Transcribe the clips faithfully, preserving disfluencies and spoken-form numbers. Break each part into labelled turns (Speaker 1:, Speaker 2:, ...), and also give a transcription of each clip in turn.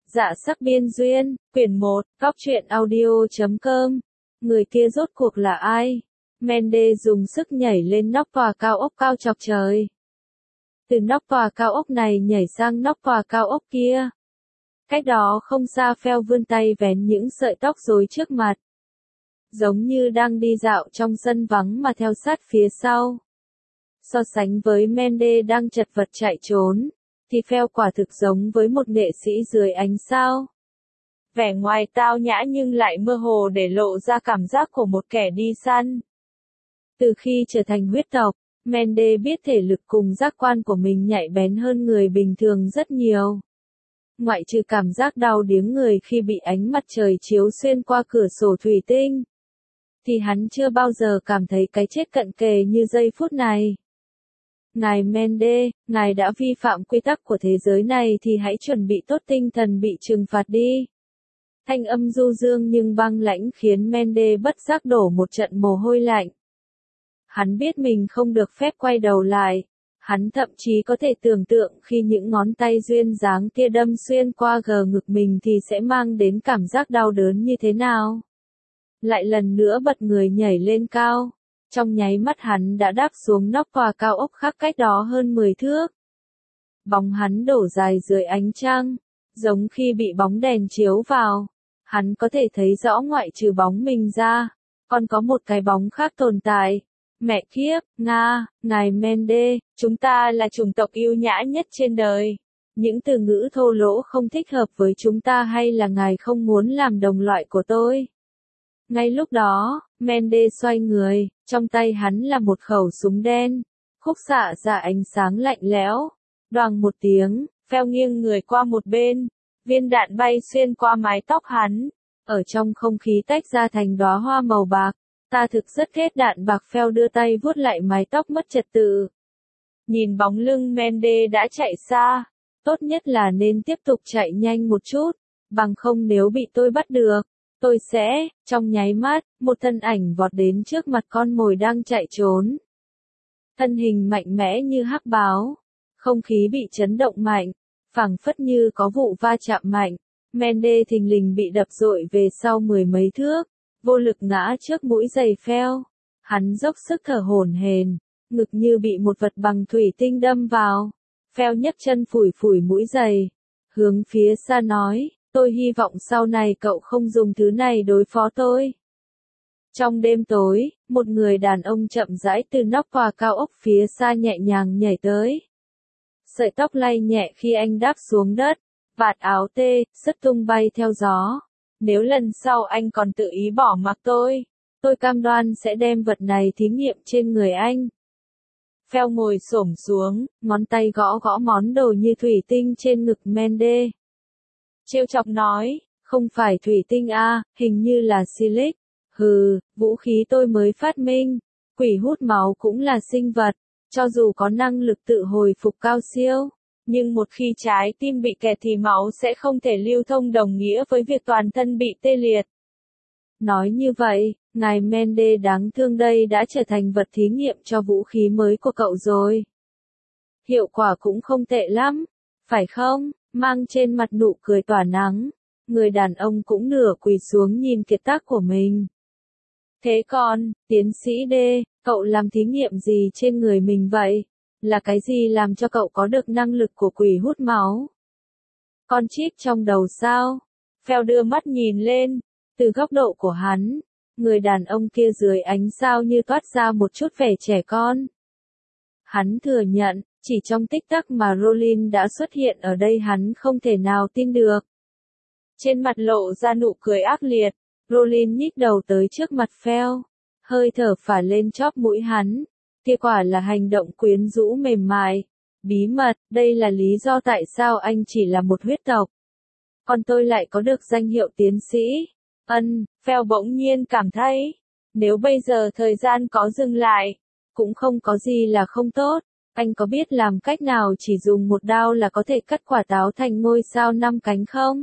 Speaker 1: Dạ sắc biên duyên, quyển một, góc truyện audio chấm com. Người kia rốt cuộc là ai? Mendes dùng sức nhảy lên nóc tòa cao ốc cao chọc trời. Từ nóc tòa cao ốc này nhảy sang nóc tòa cao ốc kia. Cách đó không xa Phèo vươn tay vén những sợi tóc rối trước mặt. Giống như đang đi dạo trong sân vắng mà theo sát phía sau. So sánh với Mendes đang chật vật chạy trốn, thì Phèo quả thực giống với một nghệ sĩ dưới ánh sao. Vẻ ngoài tao nhã nhưng lại mơ hồ để lộ ra cảm giác của một kẻ đi săn. Từ khi trở thành huyết tộc, Mendes biết thể lực cùng giác quan của mình nhạy bén hơn người bình thường rất nhiều. Ngoại trừ cảm giác đau điếng người khi bị ánh mặt trời chiếu xuyên qua cửa sổ thủy tinh, thì hắn chưa bao giờ cảm thấy cái chết cận kề như giây phút này. Ngài Mendes, ngài đã vi phạm quy tắc của thế giới này thì hãy chuẩn bị tốt tinh thần bị trừng phạt đi. Thanh âm du dương nhưng băng lãnh khiến Mendes bất giác đổ một trận mồ hôi lạnh. Hắn biết mình không được phép quay đầu lại. Hắn thậm chí có thể tưởng tượng khi những ngón tay duyên dáng kia đâm xuyên qua gờ ngực mình thì sẽ mang đến cảm giác đau đớn như thế nào. Lại lần nữa bật người nhảy lên cao. Trong nháy mắt hắn đã đáp xuống nóc tòa cao ốc khác cách đó hơn mười thước. Bóng hắn đổ dài dưới ánh trăng, giống khi bị bóng đèn chiếu vào. Hắn có thể thấy rõ ngoại trừ bóng mình ra, còn có một cái bóng khác tồn tại. Mẹ kiếp, Nga, ngài Mendes, chúng ta là chủng tộc yêu nhã nhất trên đời. Những từ ngữ thô lỗ không thích hợp với chúng ta hay là ngài không muốn làm đồng loại của tôi? Ngay lúc đó, Mendes xoay người, trong tay hắn là một khẩu súng đen, khúc xạ ra ánh sáng lạnh lẽo. Đoàng một tiếng, Phèo nghiêng người qua một bên, viên đạn bay xuyên qua mái tóc hắn, ở trong không khí tách ra thành đóa hoa màu bạc. Ta thực rất ghét đạn bạc. Phèo đưa tay vuốt lại mái tóc mất trật tự. Nhìn bóng lưng Mendes đã chạy xa, tốt nhất là nên tiếp tục chạy nhanh một chút, bằng không nếu bị tôi bắt được, tôi sẽ, trong nháy mắt, một thân ảnh vọt đến trước mặt con mồi đang chạy trốn. Thân hình mạnh mẽ như hắc báo, không khí bị chấn động mạnh, phảng phất như có vụ va chạm mạnh, Mendes thình lình bị đập dội về sau mười mấy thước, vô lực ngã trước mũi giày Phèo. Hắn dốc sức thở hổn hển, ngực như bị một vật bằng thủy tinh đâm vào. Phèo nhấc chân phủi phủi mũi giày, hướng phía xa nói, tôi hy vọng sau này cậu không dùng thứ này đối phó tôi. Trong đêm tối, một người đàn ông chậm rãi từ nóc tòa cao ốc phía xa nhẹ nhàng nhảy tới. Sợi tóc lay nhẹ khi anh đáp xuống đất, vạt áo tê, sứt tung bay theo gió. Nếu lần sau anh còn tự ý bỏ mặc tôi, tôi cam đoan sẽ đem vật này thí nghiệm trên người anh. Phèo ngồi xổm xuống, ngón tay gõ gõ món đồ như thủy tinh trên ngực Mendes. Trêu chọc nói, không phải thủy tinh a, hình như là silic. Hừ, vũ khí tôi mới phát minh. Quỷ hút máu cũng là sinh vật, cho dù có năng lực tự hồi phục cao siêu. Nhưng một khi trái tim bị kẹt thì máu sẽ không thể lưu thông, đồng nghĩa với việc toàn thân bị tê liệt. Nói như vậy, ngài Mendes đáng thương đây đã trở thành vật thí nghiệm cho vũ khí mới của cậu rồi. Hiệu quả cũng không tệ lắm, phải không? Mang trên mặt nụ cười tỏa nắng, người đàn ông cũng nửa quỳ xuống nhìn kiệt tác của mình. Thế còn, tiến sĩ D, cậu làm thí nghiệm gì trên người mình vậy? Là cái gì làm cho cậu có được năng lực của quỷ hút máu? Con chip trong đầu sao? Phèo đưa mắt nhìn lên, từ góc độ của hắn, người đàn ông kia dưới ánh sao như toát ra một chút vẻ trẻ con. Hắn thừa nhận, chỉ trong tích tắc mà Rollin đã xuất hiện ở đây hắn không thể nào tin được. Trên mặt lộ ra nụ cười ác liệt, Rollin nhích đầu tới trước mặt Phèo, hơi thở phả lên chóp mũi hắn. Kia quả là hành động quyến rũ mềm mại. Bí mật, đây là lý do tại sao anh chỉ là một huyết tộc. Còn tôi lại có được danh hiệu tiến sĩ. Ân, Phèo bỗng nhiên cảm thấy, nếu bây giờ thời gian có dừng lại, cũng không có gì là không tốt. Anh có biết làm cách nào chỉ dùng một đao là có thể cắt quả táo thành ngôi sao năm cánh không?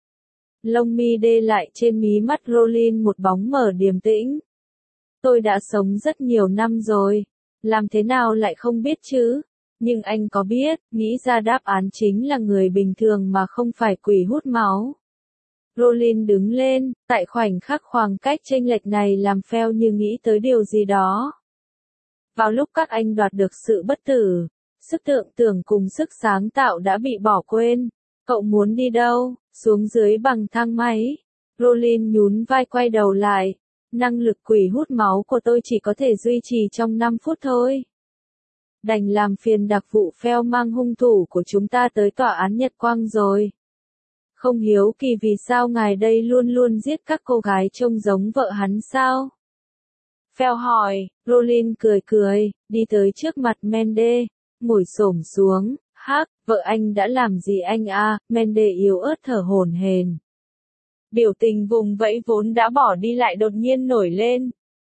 Speaker 1: Lông mi đê lại trên mí mắt Rollin một bóng mờ điềm tĩnh. Tôi đã sống rất nhiều năm rồi. Làm thế nào lại không biết chứ? Nhưng anh có biết, nghĩ ra đáp án chính là người bình thường mà không phải quỷ hút máu. Rollin đứng lên, tại khoảnh khắc khoảng cách chênh lệch này làm Phèo như nghĩ tới điều gì đó. Vào lúc các anh đoạt được sự bất tử, sức tưởng tượng cùng sức sáng tạo đã bị bỏ quên. Cậu muốn đi đâu? Xuống dưới bằng thang máy. Rollin nhún vai quay đầu lại. Năng lực quỷ hút máu của tôi chỉ có thể duy trì trong năm phút thôi. Đành làm phiền đặc vụ Phèo mang hung thủ của chúng ta tới tòa án Nhật Quang rồi. Không hiếu kỳ vì sao ngài đây luôn luôn giết các cô gái trông giống vợ hắn sao? Phèo hỏi, Rollin cười cười, đi tới trước mặt Mende, ngồi xổm xuống, hắc, vợ anh đã làm gì anh à? Mende yếu ớt thở hổn hển. Biểu tình vùng vẫy vốn đã bỏ đi lại đột nhiên nổi lên.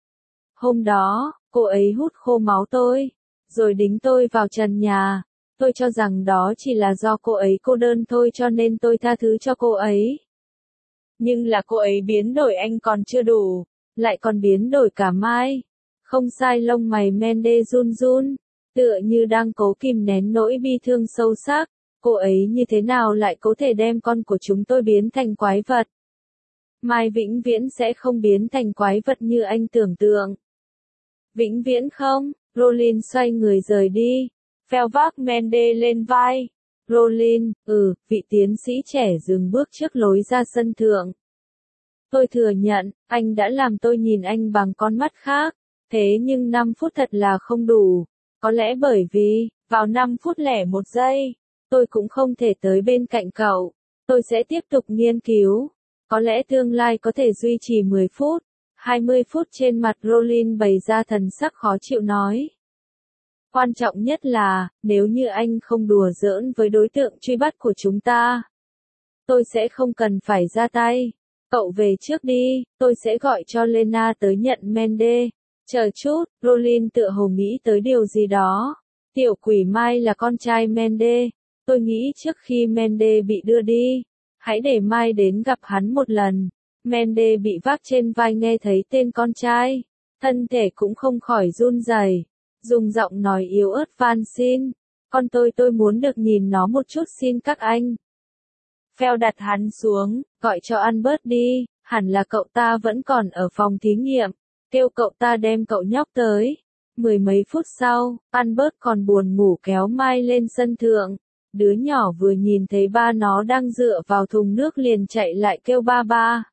Speaker 1: Hôm đó, cô ấy hút khô máu tôi, rồi đính tôi vào trần nhà. Tôi cho rằng đó chỉ là do cô ấy cô đơn thôi cho nên tôi tha thứ cho cô ấy. Nhưng là cô ấy biến đổi anh còn chưa đủ, lại còn biến đổi cả Mai. Không sai, lông mày Mende run run, tựa như đang cố kìm nén nỗi bi thương sâu sắc. Cô ấy như thế nào lại có thể đem con của chúng tôi biến thành quái vật? Mai vĩnh viễn sẽ không biến thành quái vật như anh tưởng tượng. Vĩnh viễn không? Rollin xoay người rời đi. Phèo vác Mende lên vai. Rollin, ừ, vị tiến sĩ trẻ dừng bước trước lối ra sân thượng. Tôi thừa nhận, anh đã làm tôi nhìn anh bằng con mắt khác. Thế nhưng năm phút thật là không đủ. Có lẽ bởi vì, vào năm phút lẻ một giây, tôi cũng không thể tới bên cạnh cậu. Tôi sẽ tiếp tục nghiên cứu. Có lẽ tương lai có thể duy trì mười phút, hai mươi phút. Trên mặt Rollin bày ra thần sắc khó chịu nói. Quan trọng nhất là, nếu như anh không đùa giỡn với đối tượng truy bắt của chúng ta, tôi sẽ không cần phải ra tay. Cậu về trước đi, tôi sẽ gọi cho Lena tới nhận Mende. Chờ chút, Rollin tựa hồ nghĩ tới điều gì đó. Tiểu quỷ Mai là con trai Mende. Tôi nghĩ trước khi Mende bị đưa đi, hãy để Mai đến gặp hắn một lần. Mende bị vác trên vai nghe thấy tên con trai, thân thể cũng không khỏi run rẩy, dùng giọng nói yếu ớt van xin, con tôi tôi muốn được nhìn nó một chút xin các anh. Phèo đặt hắn xuống, gọi cho Albert đi, hẳn là cậu ta vẫn còn ở phòng thí nghiệm, kêu cậu ta đem cậu nhóc tới. Mười mấy phút sau, Albert còn buồn ngủ kéo Mai lên sân thượng. Đứa nhỏ vừa nhìn thấy ba nó đang dựa vào thùng nước liền chạy lại kêu ba ba.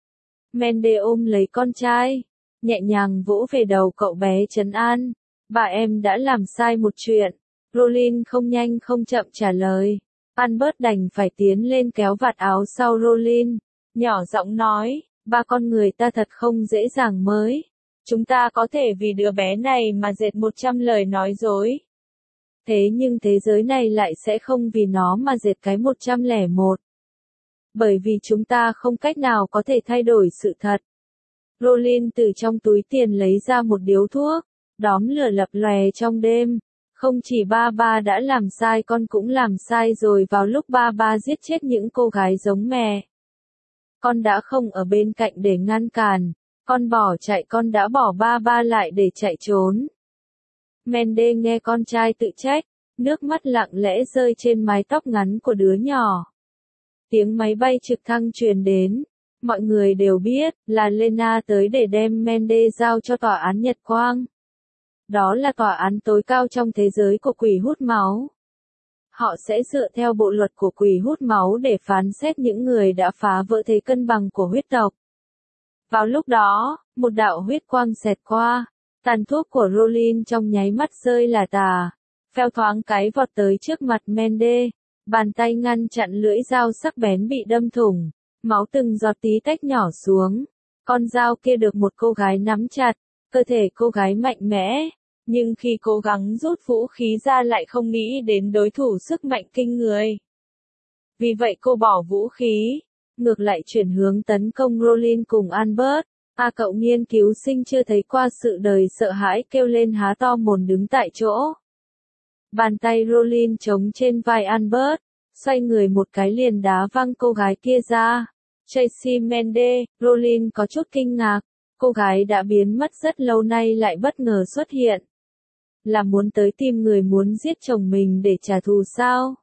Speaker 1: Mende ôm lấy con trai, nhẹ nhàng vỗ về đầu cậu bé trấn an. Bà em đã làm sai một chuyện. Rollin không nhanh không chậm trả lời. Albert đành phải tiến lên kéo vạt áo sau Rollin, nhỏ giọng nói, ba con người ta thật không dễ dàng mới. Chúng ta có thể vì đứa bé này mà dệt một trăm lời nói dối. Thế nhưng thế giới này lại sẽ không vì nó mà dệt cái một trăm lẻ một. Bởi vì chúng ta không cách nào có thể thay đổi sự thật. Rollin từ trong túi tiền lấy ra một điếu thuốc, đóm lửa lập lòe trong đêm. Không chỉ ba ba đã làm sai, con cũng làm sai rồi. Vào lúc ba ba giết chết những cô gái giống mẹ, con đã không ở bên cạnh để ngăn cản. Con bỏ chạy, con đã bỏ ba ba lại để chạy trốn. Mende nghe con trai tự trách, nước mắt lặng lẽ rơi trên mái tóc ngắn của đứa nhỏ. Tiếng máy bay trực thăng truyền đến. Mọi người đều biết là Lena tới để đem Mende giao cho tòa án Nhật Quang. Đó là tòa án tối cao trong thế giới của quỷ hút máu. Họ sẽ dựa theo bộ luật của quỷ hút máu để phán xét những người đã phá vỡ thế cân bằng của huyết tộc. Vào lúc đó, một đạo huyết quang xẹt qua, tàn thuốc của Rollin trong nháy mắt rơi là tả. Phèo thoáng cái vọt tới trước mặt Mende, bàn tay ngăn chặn lưỡi dao sắc bén bị đâm thủng, máu từng giọt tí tách nhỏ xuống. Con dao kia được một cô gái nắm chặt, cơ thể cô gái mạnh mẽ, nhưng khi cố gắng rút vũ khí ra lại không nghĩ đến đối thủ sức mạnh kinh người. Vì vậy cô bỏ vũ khí, ngược lại chuyển hướng tấn công Rollin cùng Albert. A cậu nghiên cứu sinh chưa thấy qua sự đời sợ hãi kêu lên há to mồm đứng tại chỗ. Bàn tay Rollin chống trên vai Albert, xoay người một cái liền đá văng cô gái kia ra. Tracy Mende, Rollin có chút kinh ngạc, cô gái đã biến mất rất lâu nay lại bất ngờ xuất hiện. Là muốn tới tìm người muốn giết chồng mình để trả thù sao?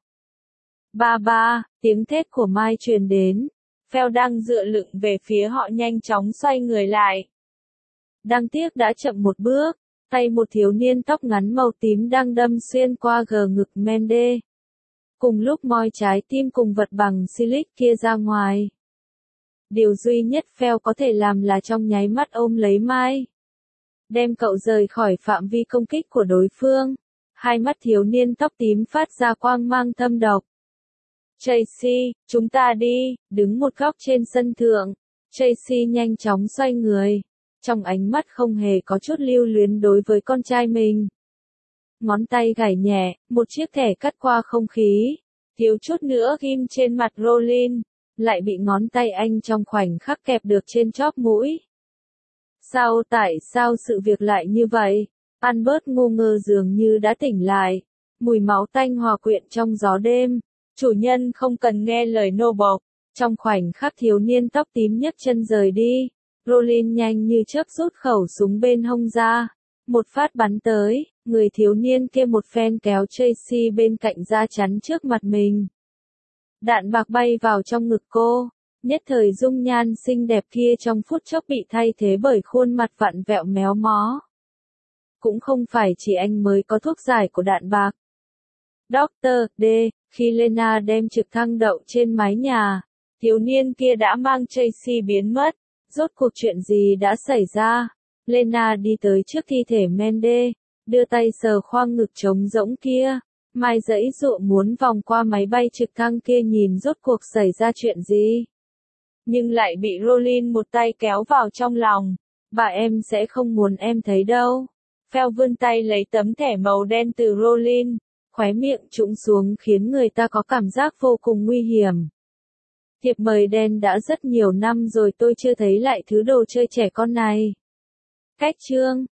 Speaker 1: Ba ba, tiếng thét của Mai truyền đến. Phèo đang dựa lưng về phía họ nhanh chóng xoay người lại. Đáng tiếc đã chậm một bước, tay một thiếu niên tóc ngắn màu tím đang đâm xuyên qua gờ ngực Mende. Cùng lúc moi trái tim cùng vật bằng silic kia ra ngoài. Điều duy nhất Phèo có thể làm là trong nháy mắt ôm lấy Mai. Đem cậu rời khỏi phạm vi công kích của đối phương. Hai mắt thiếu niên tóc tím phát ra quang mang thâm độc. Tracy, chúng ta đi, đứng một góc trên sân thượng. Tracy nhanh chóng xoay người. Trong ánh mắt không hề có chút lưu luyến đối với con trai mình. Ngón tay gảy nhẹ, một chiếc thẻ cắt qua không khí. Thiếu chút nữa ghim trên mặt Rollin. Lại bị ngón tay anh trong khoảnh khắc kẹp được trên chóp mũi. Sao tại sao sự việc lại như vậy? Albert ngu ngơ dường như đã tỉnh lại. Mùi máu tanh hòa quyện trong gió đêm. Chủ nhân không cần nghe lời nô bộc. Trong khoảnh khắc thiếu niên tóc tím nhấc chân rời đi. Rollin nhanh như chớp rút khẩu súng bên hông ra. Một phát bắn tới, người thiếu niên kia một phen kéo Tracy bên cạnh ra chắn trước mặt mình. Đạn bạc bay vào trong ngực cô. Nhất thời dung nhan xinh đẹp kia trong phút chốc bị thay thế bởi khuôn mặt vặn vẹo méo mó. Cũng không phải chỉ anh mới có thuốc giải của đạn bạc. Doctor D, khi Lena đem trực thăng đậu trên mái nhà, thiếu niên kia đã mang Tracy biến mất. Rốt cuộc chuyện gì đã xảy ra? Lena đi tới trước thi thể Mende, đưa tay sờ khoang ngực trống rỗng kia. Mai giãy dụa muốn vòng qua máy bay trực thăng kia nhìn rốt cuộc xảy ra chuyện gì. Nhưng lại bị Rollin một tay kéo vào trong lòng. Bà em sẽ không muốn em thấy đâu. Phèo vươn tay lấy tấm thẻ màu đen từ Rollin, khóe miệng trũng xuống khiến người ta có cảm giác vô cùng nguy hiểm. Thiệp mời đen đã rất nhiều năm rồi tôi chưa thấy lại thứ đồ chơi trẻ con này. Cách chương